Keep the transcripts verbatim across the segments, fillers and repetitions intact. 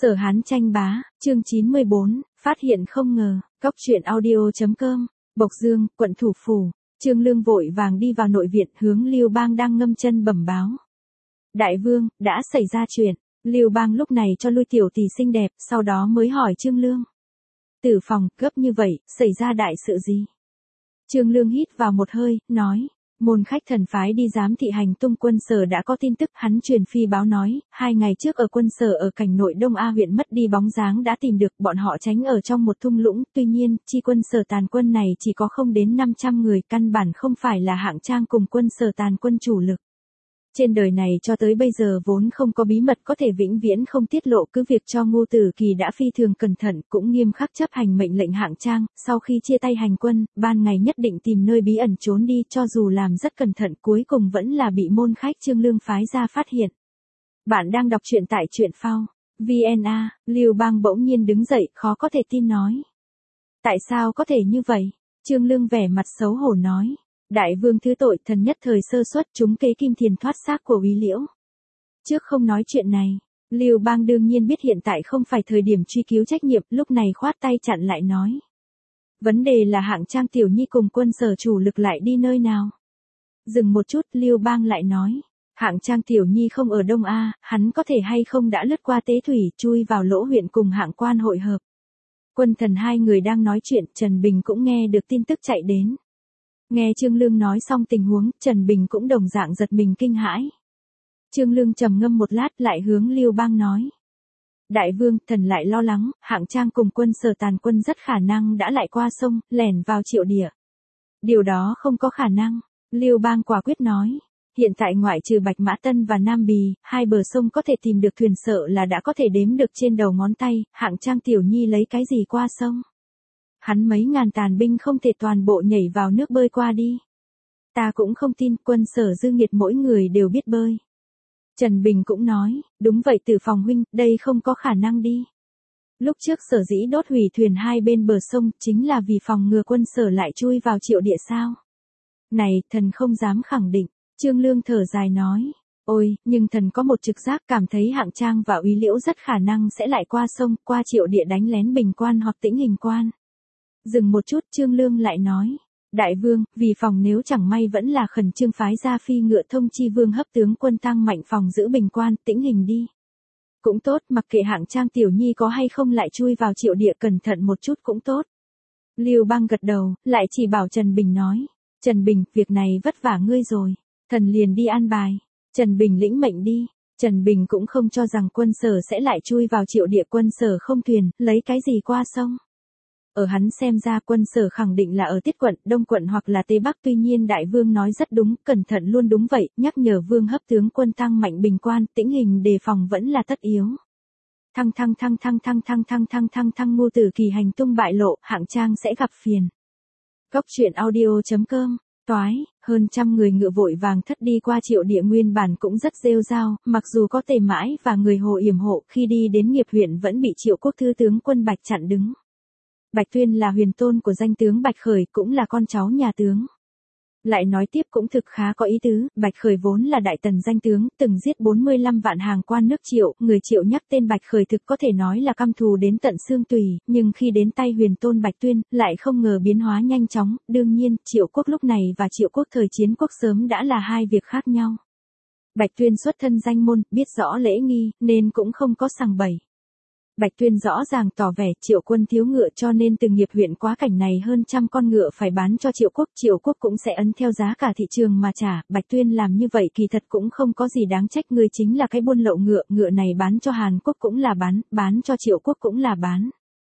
Sở Hán tranh bá, chương chín mươi bốn, phát hiện không ngờ, góc truyện audio.com, Bộc Dương, quận thủ phủ, Trương Lương vội vàng đi vào nội viện hướng Lưu Bang đang ngâm chân bẩm báo. Đại vương, đã xảy ra chuyện, Lưu Bang lúc này cho lui tiểu tỷ xinh đẹp, sau đó mới hỏi Trương Lương. Tử phòng, gấp như vậy, xảy ra đại sự gì? Trương Lương hít vào một hơi, nói. Môn khách thần phái đi giám thị hành tung quân sở đã có tin tức, hắn truyền phi báo nói, hai ngày trước ở quân sở ở cảnh nội Đông A huyện mất đi bóng dáng đã tìm được, bọn họ tránh ở trong một thung lũng, tuy nhiên, chi quân sở tàn quân này chỉ có không đến năm trăm người, căn bản không phải là hạng trang cùng quân sở tàn quân chủ lực. Trên đời này cho tới bây giờ vốn không có bí mật có thể vĩnh viễn không tiết lộ, cứ việc cho Ngô Tử Kỳ đã phi thường cẩn thận, cũng nghiêm khắc chấp hành mệnh lệnh hạng trang, sau khi chia tay hành quân, ban ngày nhất định tìm nơi bí ẩn trốn đi, cho dù làm rất cẩn thận cuối cùng vẫn là bị môn khách Trương Lương phái ra phát hiện. Bạn đang đọc truyện tại truyện phao, vê en a, Lưu Bang bỗng nhiên đứng dậy, khó có thể tin nói. Tại sao có thể như vậy? Trương Lương vẻ mặt xấu hổ nói. Đại vương thứ tội, thần nhất thời sơ suất trúng kế kim thiền thoát xác của Úy Liễu. Trước không nói chuyện này, Lưu Bang đương nhiên biết hiện tại không phải thời điểm truy cứu trách nhiệm, lúc này khoát tay chặn lại nói. Vấn đề là hạng trang tiểu nhi cùng quân sở chủ lực lại đi nơi nào? Dừng một chút, Lưu Bang lại nói. Hạng trang tiểu nhi không ở Đông A, hắn có thể hay không đã lướt qua Tế Thủy, chui vào Lỗ huyện cùng hạng quan hội hợp. Quân thần hai người đang nói chuyện, Trần Bình cũng nghe được tin tức chạy đến. Nghe Trương Lương nói xong tình huống, Trần Bình cũng đồng dạng giật mình kinh hãi. Trương Lương trầm ngâm một lát lại hướng Lưu Bang nói. Đại vương, thần lại lo lắng, hạng trang cùng quân sở tàn quân rất khả năng đã lại qua sông, lẻn vào Triệu Địa. Điều đó không có khả năng, Lưu Bang quả quyết nói. Hiện tại ngoại trừ Bạch Mã Tân và Nam Bì, hai bờ sông có thể tìm được thuyền sợ là đã có thể đếm được trên đầu ngón tay, hạng trang tiểu nhi lấy cái gì qua sông? Hắn mấy ngàn tàn binh không thể toàn bộ nhảy vào nước bơi qua đi. Ta cũng không tin quân sở dư nghiệt mỗi người đều biết bơi. Trần Bình cũng nói, đúng vậy Tử phòng huynh, đây không có khả năng đi. Lúc trước sở dĩ đốt hủy thuyền hai bên bờ sông chính là vì phòng ngừa quân sở lại chui vào Triệu Địa sao. Này, thần không dám khẳng định, Trương Lương thở dài nói. Ôi, nhưng thần có một trực giác cảm thấy hạng trang và Úy Liễu rất khả năng sẽ lại qua sông, qua Triệu Địa đánh lén Bình Quan hoặc Tĩnh Hình Quan. Dừng một chút, Trương Lương lại nói. Đại vương, vì phòng nếu chẳng may vẫn là khẩn trương phái ra phi ngựa thông chi vương hấp tướng quân tăng mạnh phòng giữ Bình Quan, Tĩnh Hình đi. Cũng tốt, mặc kệ hạng trang tiểu nhi có hay không lại chui vào Triệu Địa, cẩn thận một chút cũng tốt. Lưu Bang gật đầu, lại chỉ bảo Trần Bình nói. Trần Bình, việc này vất vả ngươi rồi. Thần liền đi an bài. Trần Bình lĩnh mệnh đi. Trần Bình cũng không cho rằng quân sở sẽ lại chui vào Triệu Địa, quân sở không thuyền, lấy cái gì qua sông. Ở hắn xem ra quân sở khẳng định là ở Tiết quận, Đông quận hoặc là Tây Bắc, tuy nhiên đại vương nói rất đúng, cẩn thận luôn đúng vậy, nhắc nhở vương hấp tướng quân tăng mạnh Bình Quan, Tĩnh Hình đề phòng vẫn là tất yếu. Thăng thăng thăng thăng thăng thăng thăng thăng thăng thăng Ngô Tử Kỳ hành tung bại lộ, hạng trang sẽ gặp phiền. Góc truyện audio.com, toái, hơn trăm người ngựa vội vàng thất đi qua Triệu Địa nguyên bản cũng rất rêu rao, mặc dù có Tề Mãi và người Hồ yểm hộ, khi đi đến Nghiệp huyện vẫn bị Triệu Quốc thư tướng quân Bạch chặn đứng. Bạch Tuyên là huyền tôn của danh tướng Bạch Khởi, cũng là con cháu nhà tướng. Lại nói tiếp cũng thực khá có ý tứ, Bạch Khởi vốn là đại tần danh tướng, từng giết bốn mươi lăm vạn hàng quan nước Triệu, người Triệu nhắc tên Bạch Khởi thực có thể nói là căm thù đến tận xương tủy, nhưng khi đến tay huyền tôn Bạch Tuyên, lại không ngờ biến hóa nhanh chóng, đương nhiên, Triệu Quốc lúc này và Triệu Quốc thời chiến quốc sớm đã là hai việc khác nhau. Bạch Tuyên xuất thân danh môn, biết rõ lễ nghi, nên cũng không có sằng bậy. Bạch Tuyên rõ ràng tỏ vẻ Triệu quân thiếu ngựa cho nên từ Nghiệp huyện quá cảnh này hơn trăm con ngựa phải bán cho Triệu Quốc, Triệu Quốc cũng sẽ ấn theo giá cả thị trường mà trả, Bạch Tuyên làm như vậy kỳ thật cũng không có gì đáng trách, người chính là cái buôn lậu ngựa, ngựa này bán cho Hàn Quốc cũng là bán, bán cho Triệu Quốc cũng là bán.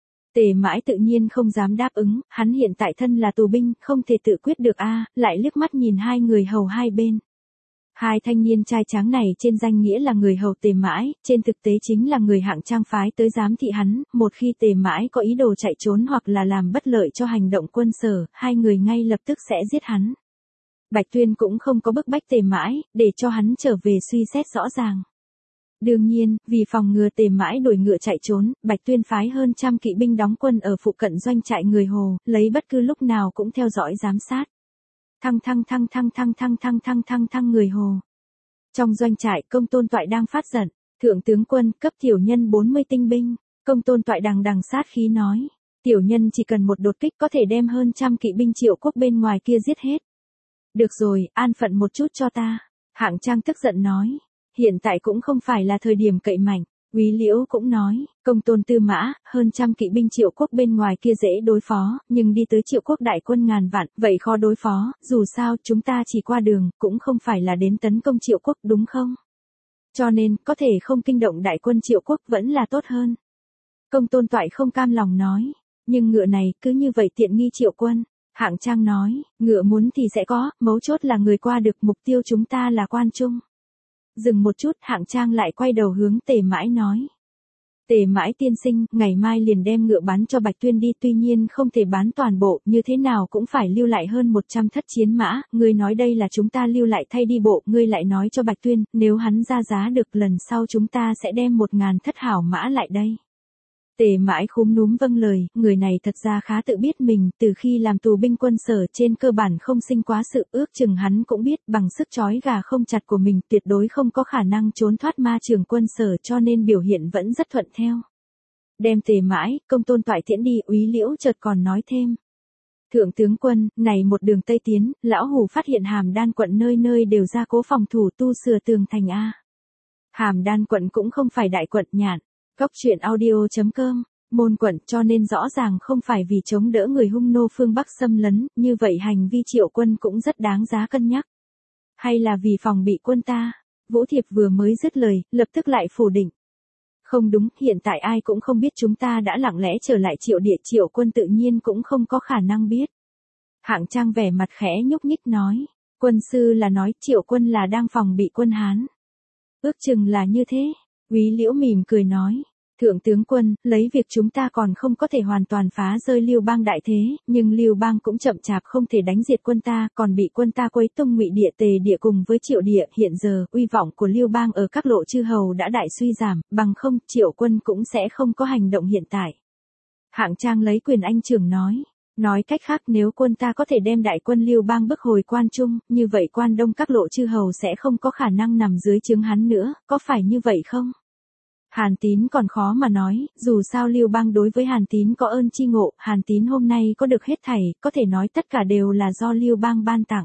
Tề Mãi tự nhiên không dám đáp ứng, hắn hiện tại thân là tù binh, không thể tự quyết được a, lại liếc mắt nhìn hai người hầu hai bên. Hai thanh niên trai tráng này trên danh nghĩa là người hầu Tề Mãi, trên thực tế chính là người hạng trang phái tới giám thị hắn, một khi Tề Mãi có ý đồ chạy trốn hoặc là làm bất lợi cho hành động quân sở, hai người ngay lập tức sẽ giết hắn. Bạch Tuyên cũng không có bức bách Tề Mãi, để cho hắn trở về suy xét rõ ràng. Đương nhiên, vì phòng ngừa Tề Mãi đuổi ngựa chạy trốn, Bạch Tuyên phái hơn trăm kỵ binh đóng quân ở phụ cận doanh trại người Hồ, lấy bất cứ lúc nào cũng theo dõi giám sát. Thăng thăng thăng thăng thăng thăng thăng thăng thăng thăng người Hồ. Trong doanh trại, Công Tôn Toại đang phát giận. Thượng tướng quân, cấp tiểu nhân bốn mươi tinh binh, Công Tôn Toại đằng đằng sát khí nói. Tiểu nhân chỉ cần một đột kích có thể đem hơn trăm kỵ binh Triệu Quốc bên ngoài kia giết hết. Được rồi, an phận một chút cho ta. Hạng Trang tức giận nói. Hiện tại cũng không phải là thời điểm cậy mạnh. Úy Liễu cũng nói, Công Tôn Tư Mã, hơn trăm kỵ binh Triệu Quốc bên ngoài kia dễ đối phó, nhưng đi tới Triệu Quốc đại quân ngàn vạn, vậy khó đối phó, dù sao chúng ta chỉ qua đường, cũng không phải là đến tấn công Triệu Quốc đúng không? Cho nên, có thể không kinh động đại quân Triệu Quốc vẫn là tốt hơn. Công Tôn Toại không cam lòng nói, nhưng ngựa này cứ như vậy tiện nghi Triệu quân. Hạng Trang nói, ngựa muốn thì sẽ có, mấu chốt là người qua được, mục tiêu chúng ta là Quan Trung. Dừng một chút, Hạng Trang lại quay đầu hướng Tề Mãi nói. Tề Mãi tiên sinh, ngày mai liền đem ngựa bán cho Bạch Tuyên đi, tuy nhiên không thể bán toàn bộ, như thế nào cũng phải lưu lại hơn một trăm thất chiến mã, ngươi nói đây là chúng ta lưu lại thay đi bộ, ngươi lại nói cho Bạch Tuyên, nếu hắn ra giá được lần sau chúng ta sẽ đem một ngàn thất hảo mã lại đây. Tề Mãi khúm núm vâng lời, người này thật ra khá tự biết mình, từ khi làm tù binh quân sở trên cơ bản không sinh quá sự, ước chừng hắn cũng biết bằng sức trói gà không chặt của mình tuyệt đối không có khả năng trốn thoát ma trường quân sở, cho nên biểu hiện vẫn rất thuận theo. Đem Tề Mãi, Công Tôn Toại tiễn đi, Úy Liễu chợt còn nói thêm. Thượng tướng quân, này một đường Tây tiến, lão hủ phát hiện Hàm Đan quận nơi nơi đều ra cố phòng thủ tu sửa tường thành a. Hàm Đan quận cũng không phải đại quận nhạn. Góc truyện audio chấm com, môn quận, cho nên rõ ràng không phải vì chống đỡ người Hung nô phương Bắc xâm lấn, như vậy hành vi Triệu quân cũng rất đáng giá cân nhắc. Hay là vì phòng bị quân ta? Vũ Thiệp vừa mới dứt lời, lập tức lại phủ định. Không đúng, hiện tại ai cũng không biết chúng ta đã lặng lẽ trở lại Triệu địa, Triệu quân tự nhiên cũng không có khả năng biết. Hạng Trang vẻ mặt khẽ nhúc nhích nói, quân sư là nói Triệu quân là đang phòng bị quân Hán. Ước chừng là như thế. Úy Liễu mỉm cười nói, thượng tướng quân, lấy việc chúng ta còn không có thể hoàn toàn phá rơi Lưu Bang đại thế, nhưng Lưu Bang cũng chậm chạp không thể đánh diệt quân ta, còn bị quân ta quấy tung Ngụy địa, Tề địa cùng với Triệu địa, hiện giờ uy vọng của Lưu Bang ở các lộ chư hầu đã đại suy giảm, bằng không Triệu quân cũng sẽ không có hành động hiện tại. Hạng Trang lấy quyền anh trưởng nói. Nói cách khác, nếu quân ta có thể đem đại quân Lưu Bang bức hồi Quan Trung, như vậy Quan Đông các lộ chư hầu sẽ không có khả năng nằm dưới trướng hắn nữa, có phải như vậy không? Hàn Tín còn khó mà nói, dù sao Lưu Bang đối với Hàn Tín có ơn chi ngộ, Hàn Tín hôm nay có được hết thảy, có thể nói tất cả đều là do Lưu Bang ban tặng.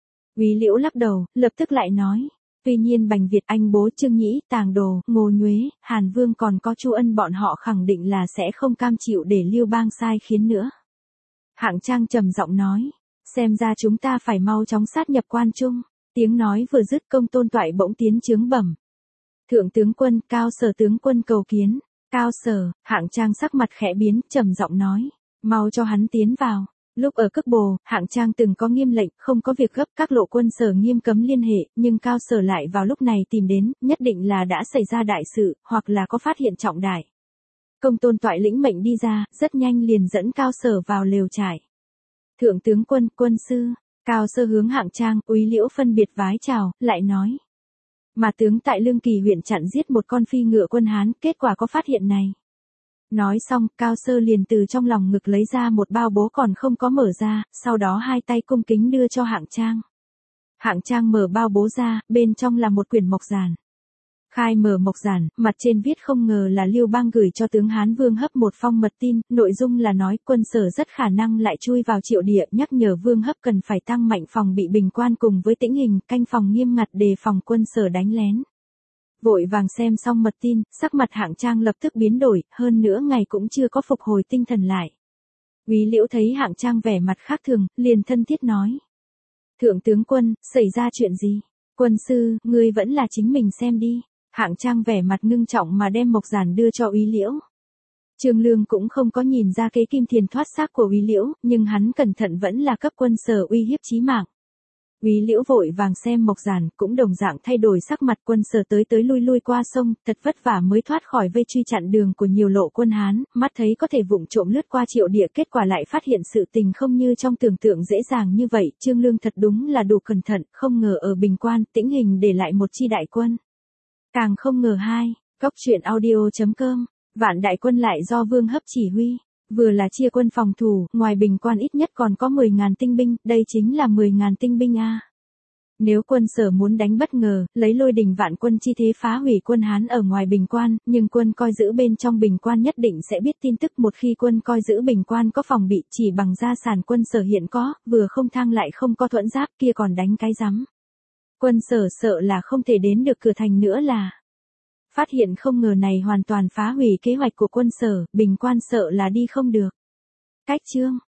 Úy Liễu lắc đầu, lập tức lại nói, tuy nhiên Bành Việt, Anh Bố, Trương Nhĩ, Tàng Đồ, Ngô Nhuế, Hàn Vương còn có Chu Ân bọn họ khẳng định là sẽ không cam chịu để Lưu Bang sai khiến nữa. Hạng Trang trầm giọng nói, xem ra chúng ta phải mau chóng sát nhập Quan Trung. Tiếng nói vừa dứt, Công Tôn Toại bỗng tiến chướng bẩm. Thượng tướng quân, Cao Sở tướng quân cầu kiến. Cao Sở, Hạng Trang sắc mặt khẽ biến, trầm giọng nói, mau cho hắn tiến vào. Lúc ở Cức Bồ, Hạng Trang từng có nghiêm lệnh, không có việc gấp, các lộ quân sở nghiêm cấm liên hệ, nhưng Cao Sở lại vào lúc này tìm đến, nhất định là đã xảy ra đại sự, hoặc là có phát hiện trọng đại. Công Tôn Toại lĩnh mệnh đi ra, rất nhanh liền dẫn Cao Sở vào lều trại. Thượng tướng quân, quân sư, Cao Sở hướng Hạng Trang, Úy Liễu phân biệt vái chào, lại nói. Mà tướng tại Lương Kỳ huyện chặn giết một con phi ngựa quân Hán, kết quả có phát hiện này. Nói xong, Cao Sở liền từ trong lòng ngực lấy ra một bao bố còn không có mở ra, sau đó hai tay cung kính đưa cho Hạng Trang. Hạng Trang mở bao bố ra, bên trong là một quyển mộc giản. Khai mở mộc giản, mặt trên viết không ngờ là Lưu Bang gửi cho tướng Hán Vương Hấp một phong mật tin, nội dung là nói quân sở rất khả năng lại chui vào Triệu địa, nhắc nhở Vương Hấp cần phải tăng mạnh phòng bị bình quan cùng với tĩnh hình, canh phòng nghiêm ngặt đề phòng quân sở đánh lén. Vội vàng xem xong mật tin, sắc mặt Hạng Trang lập tức biến đổi, hơn nữa ngày cũng chưa có phục hồi tinh thần lại. Úy Liễu thấy Hạng Trang vẻ mặt khác thường, liền thân thiết nói. Thượng tướng quân, xảy ra chuyện gì? Quân sư, ngươi vẫn là chính mình xem đi. Hạng Trang vẻ mặt ngưng trọng mà đem mộc giản đưa cho Úy Liễu. Trương Lương cũng không có nhìn ra kế kim thiền thoát xác của Úy Liễu, nhưng hắn cẩn thận vẫn là cấp quân sở uy hiếp chí mạng. Úy Liễu vội vàng xem mộc giản, cũng đồng dạng thay đổi sắc mặt, quân sở tới tới lui lui qua sông, thật vất vả mới thoát khỏi vây truy chặn đường của nhiều lộ quân Hán, mắt thấy có thể vụng trộm lướt qua Triệu địa, kết quả lại phát hiện sự tình không như trong tưởng tượng dễ dàng như vậy. Trương Lương thật đúng là đủ cẩn thận, không ngờ ở Bình Quan, Tĩnh Hình để lại một chi đại quân. Càng không ngờ hai, góc truyện audio chấm com, vạn đại quân lại do Vương Hấp chỉ huy, vừa là chia quân phòng thủ, ngoài Bình Quan ít nhất còn có mười ngàn tinh binh, đây chính là mười ngàn tinh binh a. Nếu quân Sở muốn đánh bất ngờ, lấy lôi đình vạn quân chi thế phá hủy quân Hán ở ngoài Bình Quan, nhưng quân coi giữ bên trong Bình Quan nhất định sẽ biết tin tức. Một khi quân coi giữ Bình Quan có phòng bị chỉ bằng gia sản quân Sở hiện có, vừa không thang lại không có thuẫn giáp kia còn đánh cái rắm. Quân Sở sợ là không thể đến được cửa thành nữa là. Phát hiện không ngờ này hoàn toàn phá hủy kế hoạch của quân Sở, Bình Quan sợ là đi không được. Cách chương